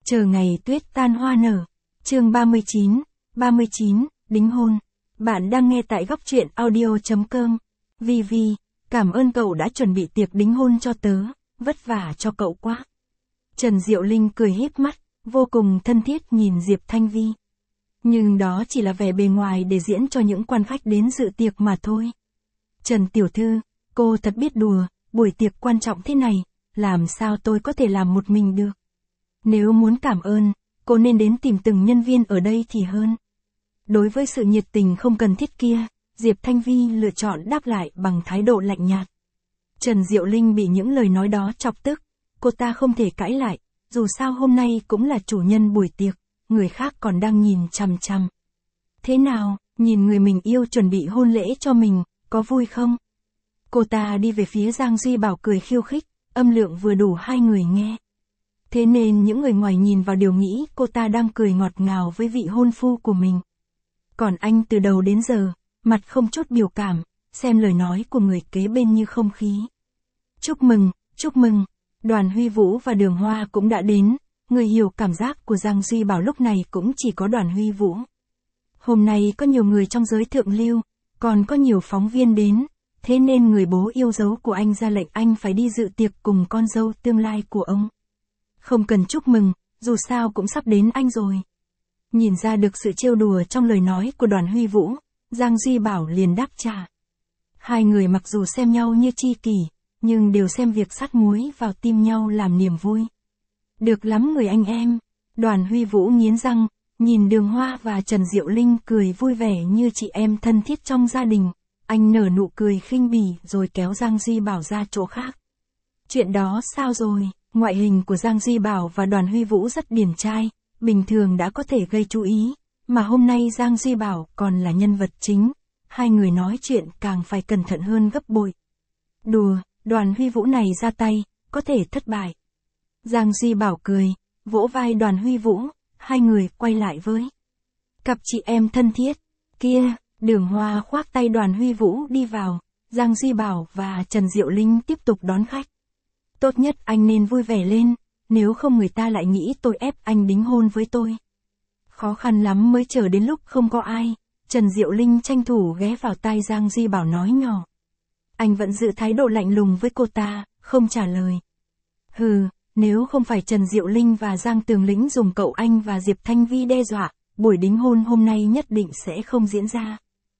Chờ ngày tuyết tan hoa nở. Chương 39, đính hôn. Bạn đang nghe tại góc truyện audio.com. Vivi, cảm ơn cậu đã chuẩn bị tiệc đính hôn cho tớ, vất vả cho cậu quá. Trần Diệu Linh cười híp mắt, vô cùng thân thiết nhìn Diệp Thanh Vi. Nhưng đó chỉ là vẻ bề ngoài để diễn cho những quan khách đến dự tiệc mà thôi. Trần Tiểu Thư, cô thật biết đùa, buổi tiệc quan trọng thế này, làm sao tôi có thể làm một mình được. Nếu muốn cảm ơn, cô nên đến tìm từng nhân viên ở đây thì hơn. Đối với sự nhiệt tình không cần thiết kia, Diệp Thanh Vi lựa chọn đáp lại bằng thái độ lạnh nhạt. Trần Diệu Linh bị những lời nói đó chọc tức, cô ta không thể cãi lại, dù sao hôm nay cũng là chủ nhân buổi tiệc, người khác còn đang nhìn chằm chằm. Thế nào, nhìn người mình yêu chuẩn bị hôn lễ cho mình, có vui không? Cô ta đi về phía Giang Duy Bảo cười khiêu khích, âm lượng vừa đủ hai người nghe. Thế nên những người ngoài nhìn vào đều nghĩ cô ta đang cười ngọt ngào với vị hôn phu của mình. Còn anh từ đầu đến giờ, mặt không chút biểu cảm, xem lời nói của người kế bên như không khí. Chúc mừng, Đoàn Huy Vũ và Đường Hoa cũng đã đến, người hiểu cảm giác của Giang Duy Bảo lúc này cũng chỉ có Đoàn Huy Vũ. Hôm nay có nhiều người trong giới thượng lưu, còn có nhiều phóng viên đến, thế nên người bố yêu dấu của anh ra lệnh anh phải đi dự tiệc cùng con dâu tương lai của ông. Không cần chúc mừng, dù sao cũng sắp đến anh rồi. Nhìn ra được sự trêu đùa trong lời nói của Đoàn Huy Vũ, Giang Duy Bảo liền đáp trả. Hai người mặc dù xem nhau như tri kỷ, nhưng đều xem việc sát muối vào tim nhau làm niềm vui. Được lắm người anh em. Đoàn Huy Vũ nghiến răng, nhìn Đường Hoa và Trần Diệu Linh cười vui vẻ như chị em thân thiết trong gia đình. Anh nở nụ cười khinh bỉ rồi kéo Giang Duy Bảo ra chỗ khác. Chuyện đó sao rồi? Ngoại hình của Giang Duy Bảo và Đoàn Huy Vũ rất điển trai, bình thường đã có thể gây chú ý, mà hôm nay Giang Duy Bảo còn là nhân vật chính, hai người nói chuyện càng phải cẩn thận hơn gấp bội. Đùa, Đoàn Huy Vũ này ra tay, có thể thất bại. Giang Duy Bảo cười, vỗ vai Đoàn Huy Vũ, hai người quay lại với cặp chị em thân thiết. Kia, Đường Hoa khoác tay Đoàn Huy Vũ đi vào, Giang Duy Bảo và Trần Diệu Linh tiếp tục đón khách. Tốt nhất anh nên vui vẻ lên, nếu không người ta lại nghĩ tôi ép anh đính hôn với tôi. Khó khăn lắm mới chờ đến lúc không có ai, Trần Diệu Linh tranh thủ ghé vào tai Giang Duy Bảo nói nhỏ. Anh vẫn giữ thái độ lạnh lùng với cô ta, không trả lời. Hừ, nếu không phải Trần Diệu Linh và Giang Tường Lĩnh dùng cậu anh và Diệp Thanh Vi đe dọa, buổi đính hôn hôm nay nhất định sẽ không diễn ra.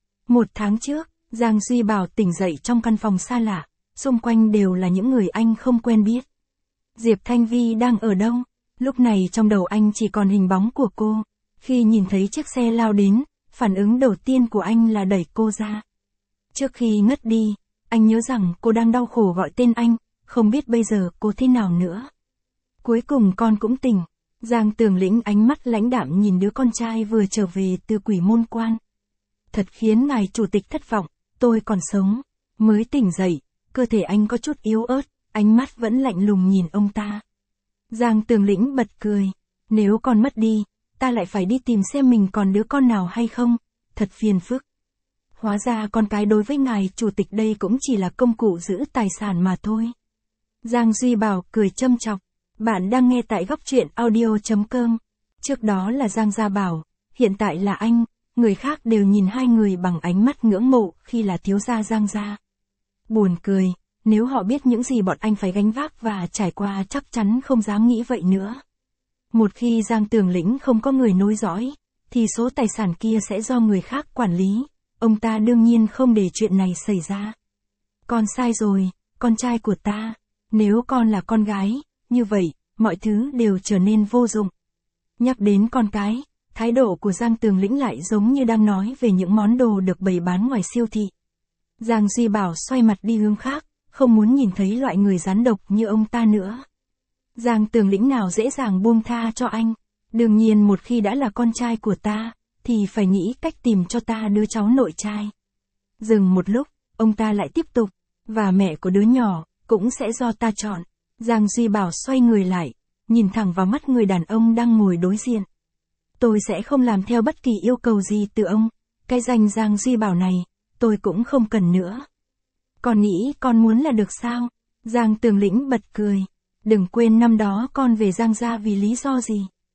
1 tháng trước, Giang Duy Bảo tỉnh dậy trong căn phòng xa lạ, xung quanh đều là những người anh không quen biết. Diệp Thanh Vi đang ở đâu? Lúc này trong đầu anh chỉ còn hình bóng của cô. Khi nhìn thấy chiếc xe lao đến, phản ứng đầu tiên của anh là đẩy cô ra. Trước khi ngất đi, anh nhớ rằng cô đang đau khổ gọi tên anh, không biết bây giờ cô thế nào nữa. Cuối cùng con cũng tỉnh. Giang Tường Lĩnh ánh mắt lãnh đạm nhìn đứa con trai vừa trở về từ Quỷ Môn Quan. Thật khiến ngài chủ tịch thất vọng, tôi còn sống. Mới tỉnh dậy, cơ thể anh có chút yếu ớt, ánh mắt vẫn lạnh lùng nhìn ông ta. Giang Tường Lĩnh bật cười. Nếu con mất đi, ta lại phải đi tìm xem mình còn đứa con nào hay không, thật phiền phức. Hóa ra con cái đối với ngài chủ tịch đây cũng chỉ là công cụ giữ tài sản mà thôi. Giang Duy Bảo cười châm chọc. Bạn đang nghe tại góc truyện audio.com. Trước đó là Giang Gia Bảo, hiện tại là anh, người khác đều nhìn hai người bằng ánh mắt ngưỡng mộ khi là thiếu gia Giang Gia. Buồn cười, nếu họ biết những gì bọn anh phải gánh vác và trải qua chắc chắn không dám nghĩ vậy nữa. Một khi Giang Tường Lĩnh không có người nối dõi, thì số tài sản kia sẽ do người khác quản lý, ông ta đương nhiên không để chuyện này xảy ra. Con sai rồi, con trai của ta, nếu con là con gái, như vậy, mọi thứ đều trở nên vô dụng. Nhắc đến con cái, thái độ của Giang Tường Lĩnh lại giống như đang nói về những món đồ được bày bán ngoài siêu thị. Giang Duy Bảo xoay mặt đi hướng khác, không muốn nhìn thấy loại người rắn độc như ông ta nữa. Giang Tường Lĩnh nào dễ dàng buông tha cho anh. Đương nhiên một khi đã là con trai của ta, thì phải nghĩ cách tìm cho ta đứa cháu nội trai. Dừng một lúc, ông ta lại tiếp tục, và mẹ của đứa nhỏ, cũng sẽ do ta chọn. Giang Duy Bảo xoay người lại, nhìn thẳng vào mắt người đàn ông đang ngồi đối diện. Tôi sẽ không làm theo bất kỳ yêu cầu gì từ ông, cái danh Giang Duy Bảo này, tôi cũng không cần nữa. Con nghĩ con muốn là được sao? Giang Tường Lĩnh bật cười. Đừng quên năm đó con về Giang gia vì lý do gì?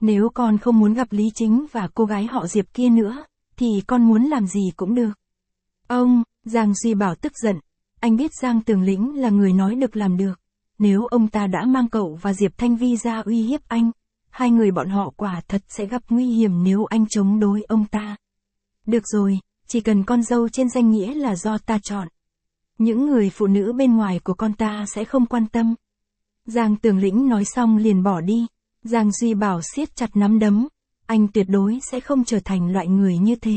Nếu con không muốn gặp Lý Chính và cô gái họ Diệp kia nữa, thì con muốn làm gì cũng được. Ông, Giang Duy Bảo tức giận. Anh biết Giang Tường Lĩnh là người nói được làm được. Nếu ông ta đã mang cậu và Diệp Thanh Vi ra uy hiếp anh, hai người bọn họ quả thật sẽ gặp nguy hiểm nếu anh chống đối ông ta. Được rồi, chỉ cần con dâu trên danh nghĩa là do ta chọn. Những người phụ nữ bên ngoài của con ta sẽ không quan tâm. Giang Tường Lĩnh nói xong liền bỏ đi. Giang Duy Bảo siết chặt nắm đấm. Anh tuyệt đối sẽ không trở thành loại người như thế.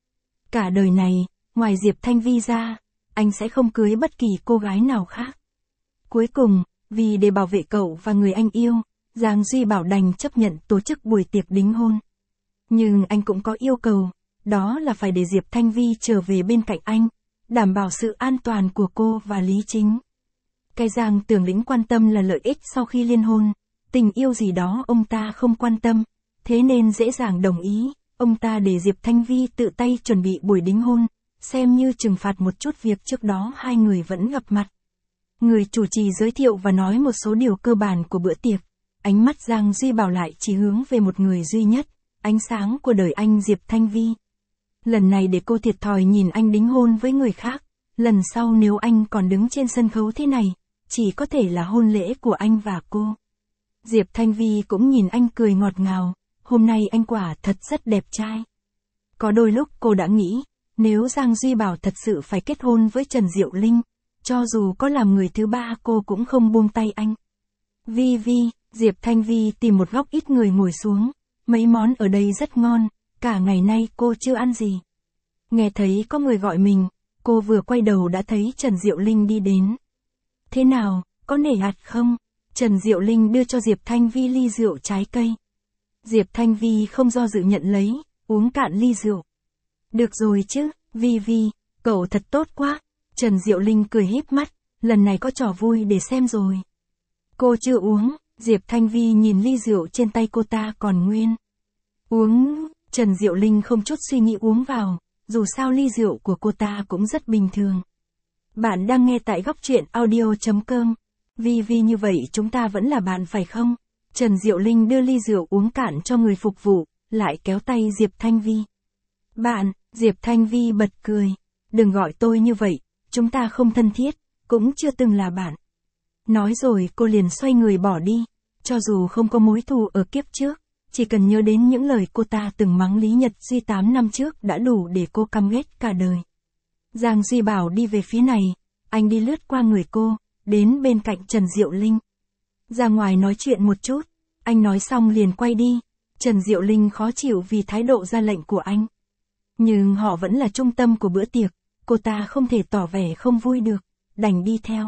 Cả đời này, ngoài Diệp Thanh Vi ra, anh sẽ không cưới bất kỳ cô gái nào khác. Cuối cùng, vì để bảo vệ cậu và người anh yêu, Giang Duy Bảo đành chấp nhận tổ chức buổi tiệc đính hôn. Nhưng anh cũng có yêu cầu, đó là phải để Diệp Thanh Vi trở về bên cạnh anh, đảm bảo sự an toàn của cô và Lý Chính. Cái Giang Tường Lĩnh quan tâm là lợi ích sau khi liên hôn, tình yêu gì đó ông ta không quan tâm, thế nên dễ dàng đồng ý, ông ta để Diệp Thanh Vi tự tay chuẩn bị buổi đính hôn, xem như trừng phạt một chút việc trước đó hai người vẫn gặp mặt. Người chủ trì giới thiệu và nói một số điều cơ bản của bữa tiệc, ánh mắt Giang Duy Bảo lại chỉ hướng về một người duy nhất, ánh sáng của đời anh Diệp Thanh Vi. Lần này để cô thiệt thòi nhìn anh đính hôn với người khác, lần sau nếu anh còn đứng trên sân khấu thế này, chỉ có thể là hôn lễ của anh và cô. Diệp Thanh Vi cũng nhìn anh cười ngọt ngào, hôm nay anh quả thật rất đẹp trai. Có đôi lúc cô đã nghĩ, nếu Giang Duy Bảo thật sự phải kết hôn với Trần Diệu Linh, cho dù có làm người thứ ba cô cũng không buông tay anh. Vi, Diệp Thanh Vi tìm một góc ít người ngồi xuống, mấy món ở đây rất ngon, cả ngày nay cô chưa ăn gì. Nghe thấy có người gọi mình, cô vừa quay đầu đã thấy Trần Diệu Linh đi đến. Thế nào, có nể hạt không? Trần Diệu Linh đưa cho Diệp Thanh Vi ly rượu trái cây. Diệp Thanh Vi không do dự nhận lấy, uống cạn ly rượu. Được rồi chứ, Vi, cậu thật tốt quá. Trần Diệu Linh cười híp mắt, lần này có trò vui để xem rồi. Cô chưa uống, Diệp Thanh Vi nhìn ly rượu trên tay cô ta còn nguyên. Uống, Trần Diệu Linh không chút suy nghĩ uống vào, dù sao ly rượu của cô ta cũng rất bình thường. Bạn đang nghe tại góc truyện audio.com. Vi như vậy chúng ta vẫn là bạn phải không? Trần Diệu Linh đưa ly rượu uống cạn cho người phục vụ, lại kéo tay Diệp Thanh Vi. Bạn, Diệp Thanh Vi bật cười. Đừng gọi tôi như vậy, chúng ta không thân thiết, cũng chưa từng là bạn. Nói rồi cô liền xoay người bỏ đi, cho dù không có mối thù ở kiếp trước, chỉ cần nhớ đến những lời cô ta từng mắng Lý Nhật Duy 8 năm trước đã đủ để cô căm ghét cả đời. Giang Duy Bảo đi về phía này, anh đi lướt qua người cô, đến bên cạnh Trần Diệu Linh. Ra ngoài nói chuyện một chút, anh nói xong liền quay đi, Trần Diệu Linh khó chịu vì thái độ ra lệnh của anh. Nhưng họ vẫn là trung tâm của bữa tiệc, cô ta không thể tỏ vẻ không vui được, đành đi theo.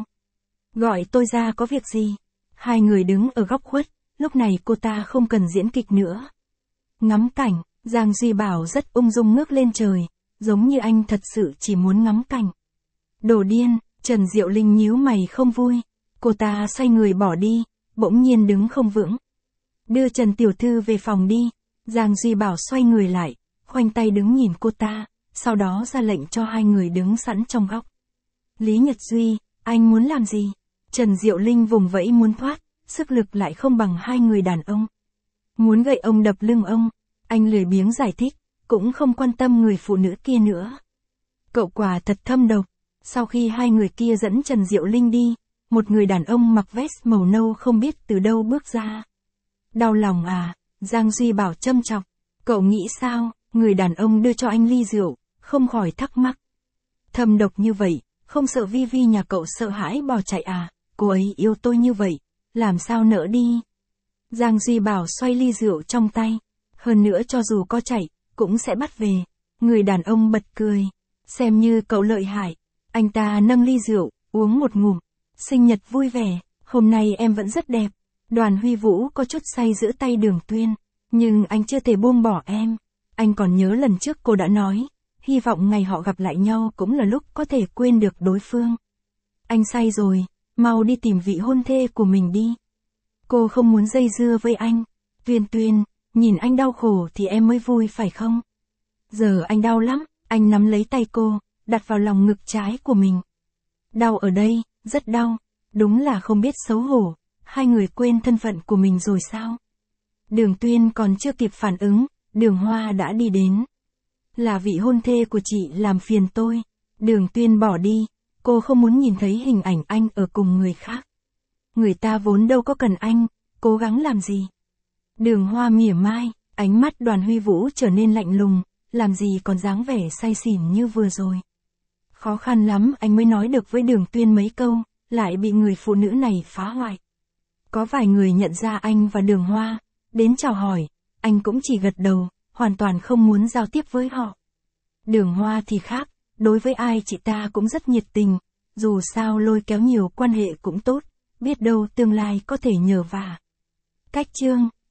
Gọi tôi ra có việc gì? Hai người đứng ở góc khuất, lúc này cô ta không cần diễn kịch nữa. Ngắm cảnh, Giang Duy Bảo rất ung dung ngước lên trời, giống như anh thật sự chỉ muốn ngắm cảnh. Đồ điên, Trần Diệu Linh nhíu mày không vui, cô ta xoay người bỏ đi, bỗng nhiên đứng không vững. Đưa Trần Tiểu Thư về phòng đi, Giang Duy Bảo xoay người lại, khoanh tay đứng nhìn cô ta, sau đó ra lệnh cho hai người đứng sẵn trong góc. Lý Nhật Duy, anh muốn làm gì? Trần Diệu Linh vùng vẫy muốn thoát, sức lực lại không bằng hai người đàn ông. Muốn gậy ông đập lưng ông, anh lười biếng giải thích, cũng không quan tâm người phụ nữ kia nữa. Cậu quả thật thâm độc. Sau khi hai người kia dẫn Trần Diệu Linh đi, một người đàn ông mặc vest màu nâu không biết từ đâu bước ra. Đau lòng à? Giang Duy Bảo châm chọc. Cậu nghĩ sao? Người đàn ông đưa cho anh ly rượu, không khỏi thắc mắc. Thâm độc như vậy, không sợ Vi nhà cậu sợ hãi bỏ chạy à? Cô ấy yêu tôi như vậy, làm sao nỡ đi? Giang Duy Bảo xoay ly rượu trong tay. Hơn nữa cho dù có chạy, cũng sẽ bắt về. Người đàn ông bật cười. Xem như cậu lợi hại. Anh ta nâng ly rượu, uống một ngụm. Sinh nhật vui vẻ, hôm nay em vẫn rất đẹp. Đoàn Huy Vũ có chút say giữ tay Đường Tuyên. Nhưng anh chưa thể buông bỏ em. Anh còn nhớ lần trước cô đã nói, hy vọng ngày họ gặp lại nhau cũng là lúc có thể quên được đối phương. Anh say rồi, mau đi tìm vị hôn thê của mình đi. Cô không muốn dây dưa với anh. Tuyên, nhìn anh đau khổ thì em mới vui phải không? Giờ anh đau lắm, anh nắm lấy tay cô, đặt vào lòng ngực trái của mình. Đau ở đây, rất đau, đúng là không biết xấu hổ, hai người quên thân phận của mình rồi sao? Đường Tuyên còn chưa kịp phản ứng, Đường Hoa đã đi đến. Là vị hôn thê của chị làm phiền tôi. Đường Tuyên bỏ đi, cô không muốn nhìn thấy hình ảnh anh ở cùng người khác. Người ta vốn đâu có cần anh, cố gắng làm gì. Đường Hoa mỉa mai, ánh mắt Đoàn Huy Vũ trở nên lạnh lùng, làm gì còn dáng vẻ say xỉn như vừa rồi. Khó khăn lắm anh mới nói được với Đường Tuyên mấy câu, lại bị người phụ nữ này phá hoại. Có vài người nhận ra anh và Đường Hoa, đến chào hỏi, anh cũng chỉ gật đầu, hoàn toàn không muốn giao tiếp với họ. Đường Hoa thì khác, đối với ai chị ta cũng rất nhiệt tình, dù sao lôi kéo nhiều quan hệ cũng tốt, biết đâu tương lai có thể nhờ vả. Cách chương